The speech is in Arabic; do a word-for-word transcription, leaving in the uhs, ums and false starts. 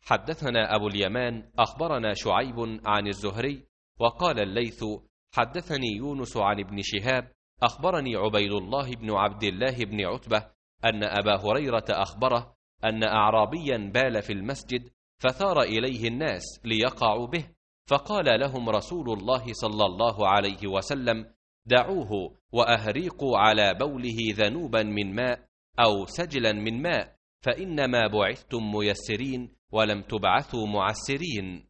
حدثنا أبو اليمان أخبرنا شعيب عن الزهري وقال الليث حدثني يونس عن ابن شهاب أخبرني عبيد الله بن عبد الله بن عتبة أن أبا هريرة أخبره أن أعرابيا بال في المسجد فثار إليه الناس ليقعوا به، فقال لهم رسول الله صلى الله عليه وسلم: دعوه وأهريقوا على بوله ذنوبا من ماء أو سجلا من ماء، فإنما بعثتم ميسرين ولم تبعثوا معسرين.